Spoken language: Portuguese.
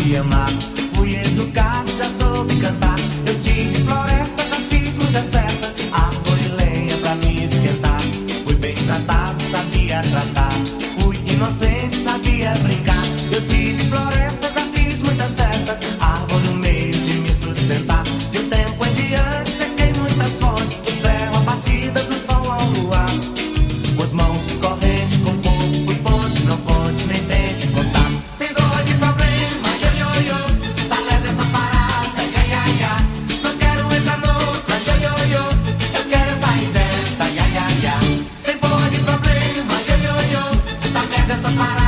de amar. Fui educado, já soube cantar. Eu tive floresta, já fiz muitas festas. Árvore e lenha pra me esquentar. Fui bem tratado, sabia tratar. Fui inocente, sabia brincar. Eu tive floresta, já fiz muitas festas. Árvore, um meio de me sustentar. De um tempo em diante, sequei muitas fontes. Do ferro, a batida do sol ao luar. Com as mãos escorrentes, com o corpo fui ponte. Não conte, nem tente contar. Sem zorra de problema, yo, yo, yo. Tá leve essa parada, ya, ya, ya. Não quero entrar noutra, yo, yo, yo. Eu quero sair dessa, ya, ya, ya. Sem porra de problema, yo, yo, yo. Tá leve essa parada.